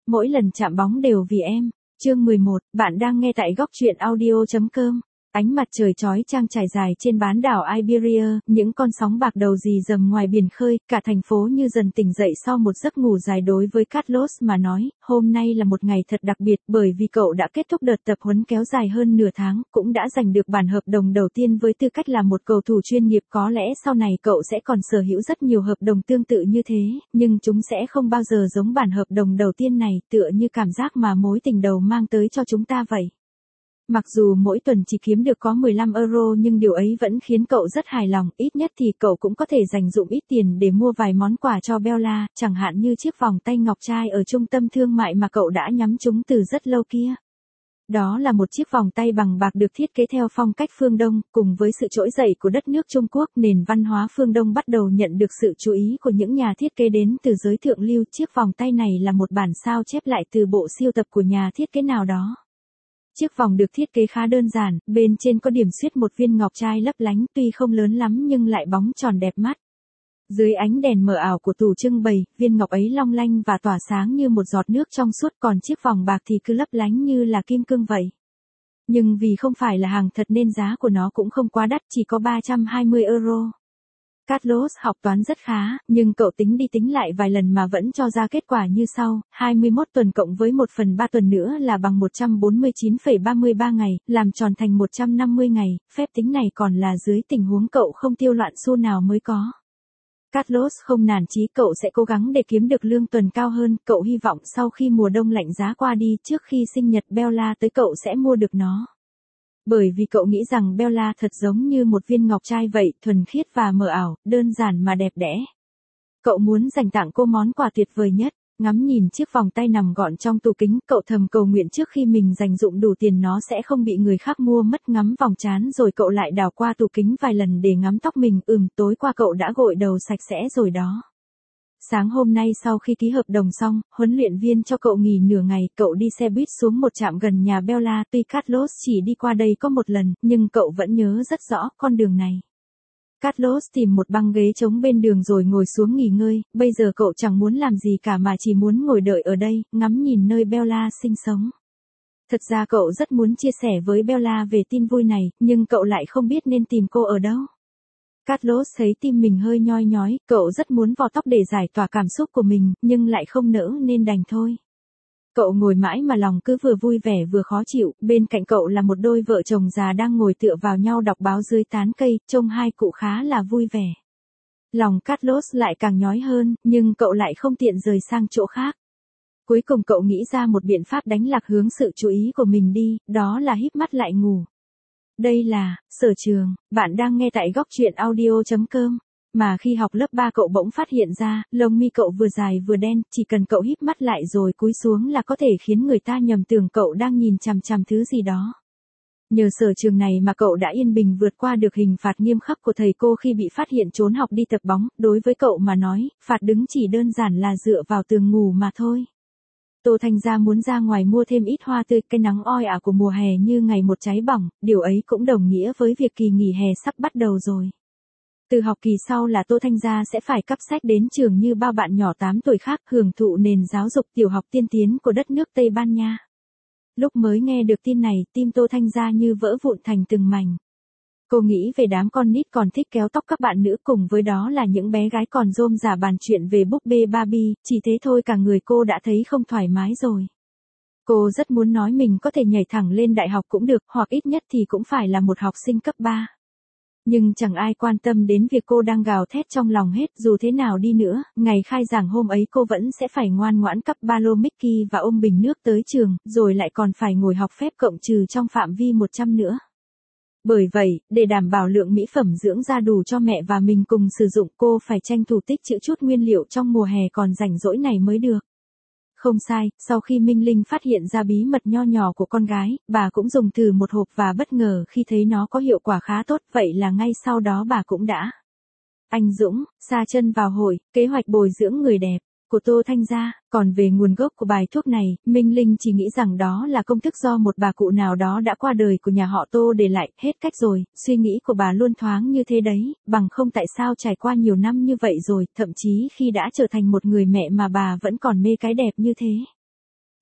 mỗi lần chạm bóng đều vì em. Chương 11, bạn đang nghe tại góc truyện audio.com. Ánh mặt trời chói chang trải dài trên bán đảo Iberia, những con sóng bạc đầu rì rầm ngoài biển khơi, cả thành phố như dần tỉnh dậy sau một giấc ngủ dài. Đối với Carlos mà nói, hôm nay là một ngày thật đặc biệt bởi vì cậu đã kết thúc đợt tập huấn kéo dài hơn nửa tháng, cũng đã giành được bản hợp đồng đầu tiên với tư cách là một cầu thủ chuyên nghiệp. Có lẽ sau này cậu sẽ còn sở hữu rất nhiều hợp đồng tương tự như thế, nhưng chúng sẽ không bao giờ giống bản hợp đồng đầu tiên này, tựa như cảm giác mà mối tình đầu mang tới cho chúng ta vậy. Mặc dù mỗi tuần chỉ kiếm được có 15 euro nhưng điều ấy vẫn khiến cậu rất hài lòng, ít nhất thì cậu cũng có thể dành dụm ít tiền để mua vài món quà cho Bella, chẳng hạn như chiếc vòng tay ngọc trai ở trung tâm thương mại mà cậu đã nhắm trúng từ rất lâu kia. Đó là một chiếc vòng tay bằng bạc được thiết kế theo phong cách phương Đông, cùng với sự trỗi dậy của đất nước Trung Quốc, nền văn hóa phương Đông bắt đầu nhận được sự chú ý của những nhà thiết kế đến từ giới thượng lưu. Chiếc vòng tay này là một bản sao chép lại từ bộ sưu tập của nhà thiết kế nào đó. Chiếc vòng được thiết kế khá đơn giản, bên trên có điểm xuyết một viên ngọc trai lấp lánh, tuy không lớn lắm nhưng lại bóng tròn đẹp mắt. Dưới ánh đèn mờ ảo của tủ trưng bày, viên ngọc ấy long lanh và tỏa sáng như một giọt nước trong suốt, còn chiếc vòng bạc thì cứ lấp lánh như là kim cương vậy. Nhưng vì không phải là hàng thật nên giá của nó cũng không quá đắt, chỉ có 320 euro. Carlos học toán rất khá, nhưng cậu tính đi tính lại vài lần mà vẫn cho ra kết quả như sau: 21 tuần cộng với 1/3 tuần nữa là bằng 149,33 ngày, làm tròn thành 150 ngày, phép tính này còn là dưới tình huống cậu không tiêu loạn xu nào mới có. Carlos không nản chí, cậu sẽ cố gắng để kiếm được lương tuần cao hơn. Cậu hy vọng sau khi mùa đông lạnh giá qua đi, trước khi sinh nhật Bella tới, cậu sẽ mua được nó. Bởi vì cậu nghĩ rằng Bella thật giống như một viên ngọc trai vậy, thuần khiết và mờ ảo, đơn giản mà đẹp đẽ. Cậu muốn dành tặng cô món quà tuyệt vời nhất. Ngắm nhìn chiếc vòng tay nằm gọn trong tủ kính, cậu thầm cầu nguyện trước khi mình dành dụm đủ tiền nó sẽ không bị người khác mua mất. Ngắm vòng trán rồi cậu lại đảo qua tủ kính vài lần để ngắm tóc mình. Tối qua cậu đã gội đầu sạch sẽ rồi đó. Sáng hôm nay sau khi ký hợp đồng xong, huấn luyện viên cho cậu nghỉ nửa ngày, cậu đi xe buýt xuống một trạm gần nhà Bella. Tuy Carlos chỉ đi qua đây có một lần, nhưng cậu vẫn nhớ rất rõ con đường này. Carlos tìm một băng ghế trống bên đường rồi ngồi xuống nghỉ ngơi. Bây giờ cậu chẳng muốn làm gì cả mà chỉ muốn ngồi đợi ở đây, ngắm nhìn nơi Bella sinh sống. Thật ra cậu rất muốn chia sẻ với Bella về tin vui này, nhưng cậu lại không biết nên tìm cô ở đâu. Carlos thấy tim mình hơi nhoi nhói, cậu rất muốn vò tóc để giải tỏa cảm xúc của mình, nhưng lại không nỡ nên đành thôi. Cậu ngồi mãi mà lòng cứ vừa vui vẻ vừa khó chịu. Bên cạnh cậu là một đôi vợ chồng già đang ngồi tựa vào nhau đọc báo dưới tán cây, trông hai cụ khá là vui vẻ. Lòng Carlos lại càng nhói hơn, nhưng cậu lại không tiện rời sang chỗ khác. Cuối cùng cậu nghĩ ra một biện pháp đánh lạc hướng sự chú ý của mình đi, đó là híp mắt lại ngủ. Đây là Sở Trường, bạn đang nghe tại góc truyện audio.com. Mà khi học lớp 3 cậu bỗng phát hiện ra, lông mi cậu vừa dài vừa đen, chỉ cần cậu híp mắt lại rồi cúi xuống là có thể khiến người ta nhầm tưởng cậu đang nhìn chằm chằm thứ gì đó. Nhờ sở trường này mà cậu đã yên bình vượt qua được hình phạt nghiêm khắc của thầy cô khi bị phát hiện trốn học đi tập bóng. Đối với cậu mà nói, phạt đứng chỉ đơn giản là dựa vào tường ngủ mà thôi. Tô Thanh Gia muốn ra ngoài mua thêm ít hoa tươi, cái nắng oi ả của mùa hè như ngày một cháy bỏng, điều ấy cũng đồng nghĩa với việc kỳ nghỉ hè sắp bắt đầu rồi. Từ học kỳ sau là Tô Thanh Gia sẽ phải cắp sách đến trường như bao bạn nhỏ 8 tuổi khác, hưởng thụ nền giáo dục tiểu học tiên tiến của đất nước Tây Ban Nha. Lúc mới nghe được tin này, tim Tô Thanh Gia như vỡ vụn thành từng mảnh. Cô nghĩ về đám con nít còn thích kéo tóc các bạn nữ, cùng với đó là những bé gái còn rôm rả bàn chuyện về búp bê Barbie, chỉ thế thôi cả người cô đã thấy không thoải mái rồi. Cô rất muốn nói mình có thể nhảy thẳng lên đại học cũng được, hoặc ít nhất thì cũng phải là một học sinh cấp 3. Nhưng chẳng ai quan tâm đến việc cô đang gào thét trong lòng hết. Dù thế nào đi nữa, ngày khai giảng hôm ấy cô vẫn sẽ phải ngoan ngoãn cắp ba lô Mickey và ôm bình nước tới trường, rồi lại còn phải ngồi học phép cộng trừ trong phạm vi 100 nữa. Bởi vậy, để đảm bảo lượng mỹ phẩm dưỡng da đủ cho mẹ và mình cùng sử dụng, cô phải tranh thủ tích trữ chút nguyên liệu trong mùa hè còn rảnh rỗi này mới được. Không sai, sau khi Minh Linh phát hiện ra bí mật nho nhỏ của con gái, bà cũng dùng thử một hộp và bất ngờ khi thấy nó có hiệu quả khá tốt, vậy là ngay sau đó bà cũng đã anh dũng sa chân vào hội kế hoạch bồi dưỡng người đẹp của Tô Thanh Gia. Còn về nguồn gốc của bài thuốc này, Minh Linh chỉ nghĩ rằng đó là công thức do một bà cụ nào đó đã qua đời của nhà họ Tô để lại. Hết cách rồi, suy nghĩ của bà luôn thoáng như thế đấy, bằng không tại sao trải qua nhiều năm như vậy rồi, thậm chí khi đã trở thành một người mẹ mà bà vẫn còn mê cái đẹp như thế.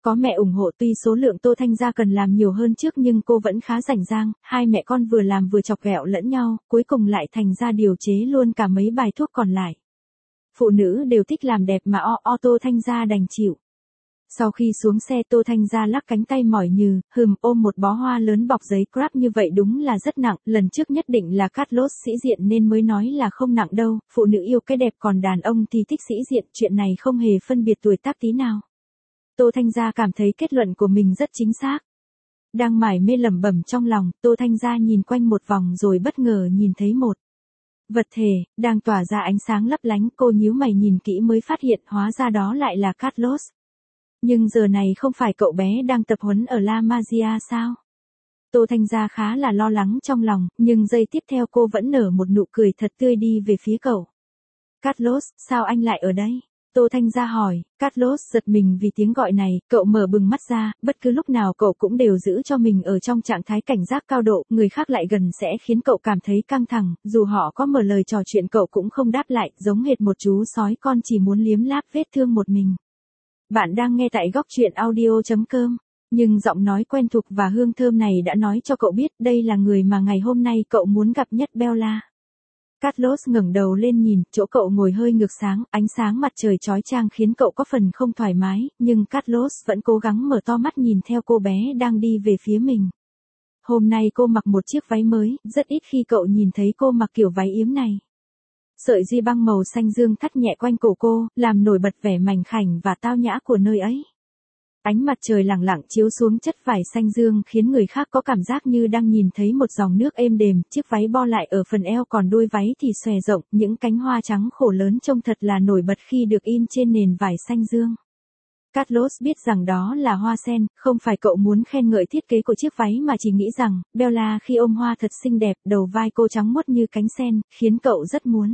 Có mẹ ủng hộ tuy số lượng Tô Thanh Gia cần làm nhiều hơn trước nhưng cô vẫn khá rảnh rang, hai mẹ con vừa làm vừa chọc ghẹo lẫn nhau, cuối cùng lại thành ra điều chế luôn cả mấy bài thuốc còn lại. Phụ nữ đều thích làm đẹp mà Tô Thanh Gia đành chịu. Sau khi xuống xe Tô Thanh Gia lắc cánh tay mỏi nhừ, ôm một bó hoa lớn bọc giấy crap như vậy đúng là rất nặng, lần trước nhất định là Carlos sĩ diện nên mới nói là không nặng đâu, phụ nữ yêu cái đẹp còn đàn ông thì thích sĩ diện, chuyện này không hề phân biệt tuổi tác tí nào. Tô Thanh Gia cảm thấy kết luận của mình rất chính xác. Đang mải mê lẩm bẩm trong lòng, Tô Thanh Gia nhìn quanh một vòng rồi bất ngờ nhìn thấy một vật thể, đang tỏa ra ánh sáng lấp lánh, cô nhíu mày nhìn kỹ mới phát hiện hóa ra đó lại là Carlos. Nhưng giờ này không phải cậu bé đang tập huấn ở La Masia sao? Tô Thanh Gia khá là lo lắng trong lòng, nhưng giây tiếp theo cô vẫn nở một nụ cười thật tươi đi về phía cậu. Carlos, sao anh lại ở đây? Tô Thanh Gia hỏi, Carlos giật mình vì tiếng gọi này, cậu mở bừng mắt ra, bất cứ lúc nào cậu cũng đều giữ cho mình ở trong trạng thái cảnh giác cao độ, người khác lại gần sẽ khiến cậu cảm thấy căng thẳng, dù họ có mở lời trò chuyện cậu cũng không đáp lại, giống hệt một chú sói con chỉ muốn liếm láp vết thương một mình. Bạn đang nghe tại góc truyện audio.com, nhưng giọng nói quen thuộc và hương thơm này đã nói cho cậu biết đây là người mà ngày hôm nay cậu muốn gặp nhất Bella. Carlos ngẩng đầu lên nhìn, chỗ cậu ngồi hơi ngược sáng, ánh sáng mặt trời chói chang khiến cậu có phần không thoải mái, nhưng Carlos vẫn cố gắng mở to mắt nhìn theo cô bé đang đi về phía mình. Hôm nay cô mặc một chiếc váy mới, rất ít khi cậu nhìn thấy cô mặc kiểu váy yếm này. Sợi ri băng màu xanh dương thắt nhẹ quanh cổ cô, làm nổi bật vẻ mảnh khảnh và tao nhã của nơi ấy. Ánh mặt trời lẳng lặng chiếu xuống chất vải xanh dương khiến người khác có cảm giác như đang nhìn thấy một dòng nước êm đềm, chiếc váy bo lại ở phần eo còn đuôi váy thì xòe rộng, những cánh hoa trắng khổ lớn trông thật là nổi bật khi được in trên nền vải xanh dương. Carlos biết rằng đó là hoa sen, không phải cậu muốn khen ngợi thiết kế của chiếc váy mà chỉ nghĩ rằng, Bella khi ôm hoa thật xinh đẹp, đầu vai cô trắng muốt như cánh sen, khiến cậu rất muốn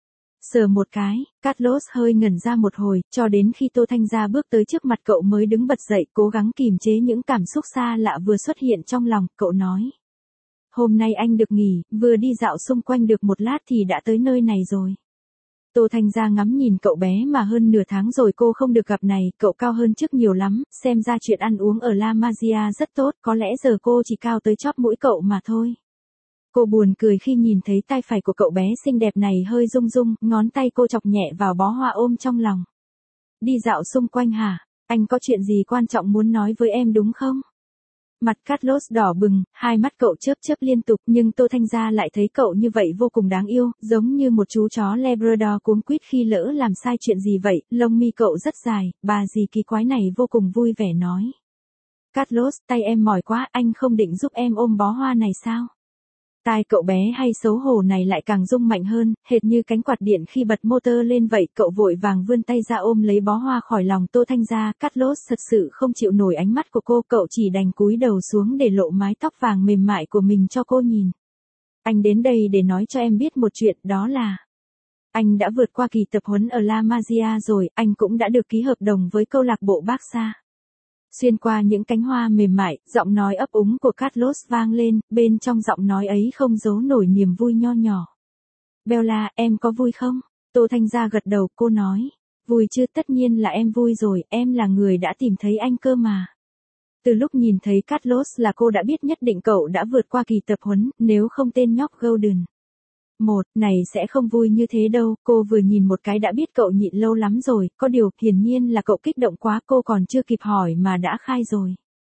sờ một cái. Carlos hơi ngẩn ra một hồi, cho đến khi Tô Thanh Gia bước tới trước mặt cậu mới đứng bật dậy, cố gắng kìm chế những cảm xúc xa lạ vừa xuất hiện trong lòng, cậu nói. Hôm nay anh được nghỉ, vừa đi dạo xung quanh được một lát thì đã tới nơi này rồi. Tô Thanh Gia ngắm nhìn cậu bé mà hơn nửa tháng rồi cô không được gặp này, cậu cao hơn trước nhiều lắm, xem ra chuyện ăn uống ở La Masia rất tốt, có lẽ giờ cô chỉ cao tới chóp mũi cậu mà thôi. Cô buồn cười khi nhìn thấy tay phải của cậu bé xinh đẹp này hơi rung rung, ngón tay cô chọc nhẹ vào bó hoa ôm trong lòng. Đi dạo xung quanh hả? Anh có chuyện gì quan trọng muốn nói với em đúng không? Mặt Carlos đỏ bừng, hai mắt cậu chớp chớp liên tục nhưng Tô Thanh Gia lại thấy cậu như vậy vô cùng đáng yêu, giống như một chú chó Labrador cuống quýt khi lỡ làm sai chuyện gì vậy, lông mi cậu rất dài, bà dì kỳ quái này vô cùng vui vẻ nói. Carlos, tay em mỏi quá, anh không định giúp em ôm bó hoa này sao? Tai cậu bé hay xấu hổ này lại càng rung mạnh hơn, hệt như cánh quạt điện khi bật motor lên vậy, cậu vội vàng vươn tay ra ôm lấy bó hoa khỏi lòng Tô Thanh Gia. Carlos thật sự không chịu nổi ánh mắt của cô, cậu chỉ đành cúi đầu xuống để lộ mái tóc vàng mềm mại của mình cho cô nhìn. Anh đến đây để nói cho em biết một chuyện, đó là anh đã vượt qua kỳ tập huấn ở La Masia rồi, anh cũng đã được ký hợp đồng với câu lạc bộ Barca. Xuyên qua những cánh hoa mềm mại, giọng nói ấp úng của Carlos vang lên, bên trong giọng nói ấy không giấu nổi niềm vui nho nhỏ. Bella, em có vui không? Tô Thanh Gia gật đầu, cô nói. Vui chứ, tất nhiên là em vui rồi, em là người đã tìm thấy anh cơ mà. Từ lúc nhìn thấy Carlos là cô đã biết nhất định cậu đã vượt qua kỳ tập huấn, nếu không tên nhóc Golden. Này sẽ không vui như thế đâu, cô vừa nhìn một cái đã biết cậu nhịn lâu lắm rồi, có điều, hiển nhiên là cậu kích động quá, cô còn chưa kịp hỏi mà đã khai rồi.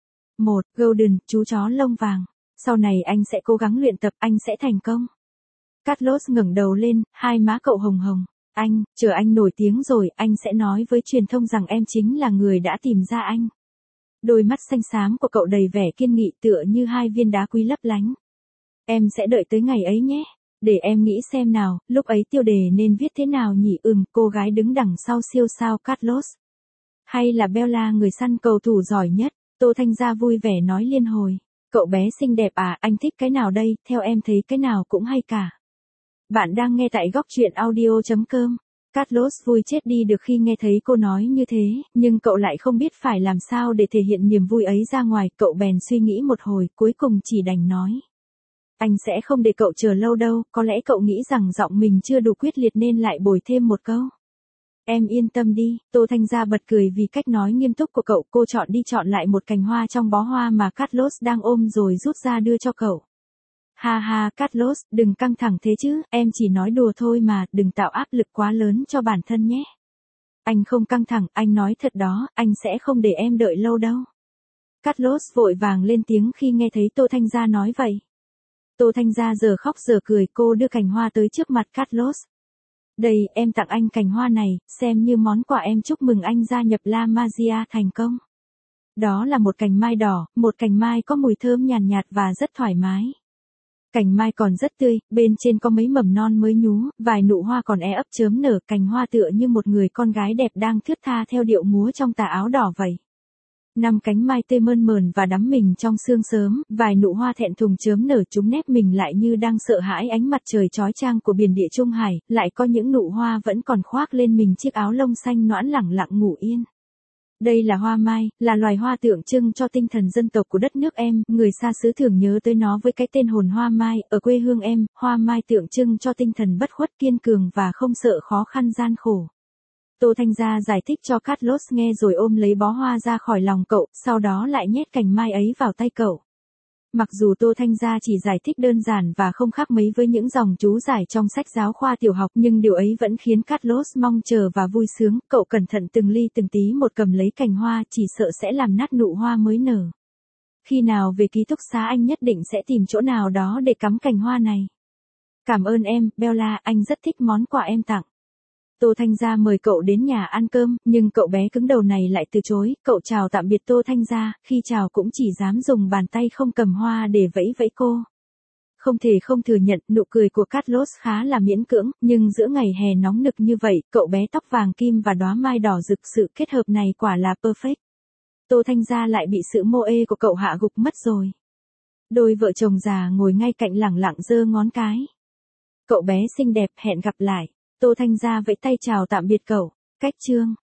Golden, chú chó lông vàng. Sau này anh sẽ cố gắng luyện tập, anh sẽ thành công. Carlos ngẩng đầu lên, hai má cậu hồng hồng. Chờ anh nổi tiếng rồi, anh sẽ nói với truyền thông rằng em chính là người đã tìm ra anh. Đôi mắt xanh xám của cậu đầy vẻ kiên nghị tựa như hai viên đá quý lấp lánh. Em sẽ đợi tới ngày ấy nhé. Để em nghĩ xem nào, lúc ấy tiêu đề nên viết thế nào nhỉ? Cô gái đứng đằng sau siêu sao Carlos. Hay là Bella người săn cầu thủ giỏi nhất? Tô Thanh Gia vui vẻ nói liên hồi. Cậu bé xinh đẹp à, anh thích cái nào đây, theo em thấy cái nào cũng hay cả. Bạn đang nghe tại góc truyện audio.com. Carlos vui chết đi được khi nghe thấy cô nói như thế, nhưng cậu lại không biết phải làm sao để thể hiện niềm vui ấy ra ngoài, cậu bèn suy nghĩ một hồi, cuối cùng chỉ đành nói. Anh sẽ không để cậu chờ lâu đâu, có lẽ cậu nghĩ rằng giọng mình chưa đủ quyết liệt nên lại bồi thêm một câu. Em yên tâm đi, Tô Thanh Gia bật cười vì cách nói nghiêm túc của cậu. Cô chọn đi chọn lại một cành hoa trong bó hoa mà Carlos đang ôm rồi rút ra đưa cho cậu. Ha ha, Carlos, đừng căng thẳng thế chứ, em chỉ nói đùa thôi mà, đừng tạo áp lực quá lớn cho bản thân nhé. Anh không căng thẳng, anh nói thật đó, anh sẽ không để em đợi lâu đâu. Carlos vội vàng lên tiếng khi nghe thấy Tô Thanh Gia nói vậy. Tô Thanh Gia giờ khóc giờ cười, cô đưa cành hoa tới trước mặt Carlos. Đây, em tặng anh cành hoa này, xem như món quà em chúc mừng anh gia nhập La Magia thành công. Đó là một cành mai đỏ, một cành mai có mùi thơm nhàn nhạt và rất thoải mái. Cành mai còn rất tươi, bên trên có mấy mầm non mới nhú, vài nụ hoa còn ấp chớm nở, cành hoa tựa như một người con gái đẹp đang thướt tha theo điệu múa trong tà áo đỏ vậy. 5 cánh mai tê mơn mởn và đắm mình trong sương sớm, vài nụ hoa thẹn thùng chớm nở, chúng nép mình lại như đang sợ hãi ánh mặt trời chói chang của biển Địa Trung Hải, lại có những nụ hoa vẫn còn khoác lên mình chiếc áo lông xanh nõn lẳng lặng ngủ yên. Đây là hoa mai, là loài hoa tượng trưng cho tinh thần dân tộc của đất nước em, người xa xứ thường nhớ tới nó với cái tên hồn hoa mai. Ở quê hương em, hoa mai tượng trưng cho tinh thần bất khuất kiên cường và không sợ khó khăn gian khổ. Tô Thanh Gia giải thích cho Carlos nghe rồi ôm lấy bó hoa ra khỏi lòng cậu, sau đó lại nhét cành mai ấy vào tay cậu. Mặc dù Tô Thanh Gia chỉ giải thích đơn giản và không khác mấy với những dòng chú giải trong sách giáo khoa tiểu học, nhưng điều ấy vẫn khiến Carlos mong chờ và vui sướng. Cậu cẩn thận từng ly từng tí một cầm lấy cành hoa, chỉ sợ sẽ làm nát nụ hoa mới nở. Khi nào về ký túc xá anh nhất định sẽ tìm chỗ nào đó để cắm cành hoa này. Cảm ơn em, Bella, anh rất thích món quà em tặng. Tô Thanh Gia mời cậu đến nhà ăn cơm, nhưng cậu bé cứng đầu này lại từ chối. Cậu chào tạm biệt Tô Thanh Gia, khi chào cũng chỉ dám dùng bàn tay không cầm hoa để vẫy vẫy cô. Không thể không thừa nhận, nụ cười của Carlos khá là miễn cưỡng, nhưng giữa ngày hè nóng nực như vậy, cậu bé tóc vàng kim và đóa mai đỏ rực, sự kết hợp này quả là perfect. Tô Thanh Gia lại bị sự mô ê của cậu hạ gục mất rồi. Đôi vợ chồng già ngồi ngay cạnh lẳng lặng giơ ngón cái. Cậu bé xinh đẹp, hẹn gặp lại. Tô Thanh Gia vẫy tay chào tạm biệt cậu. Cách chương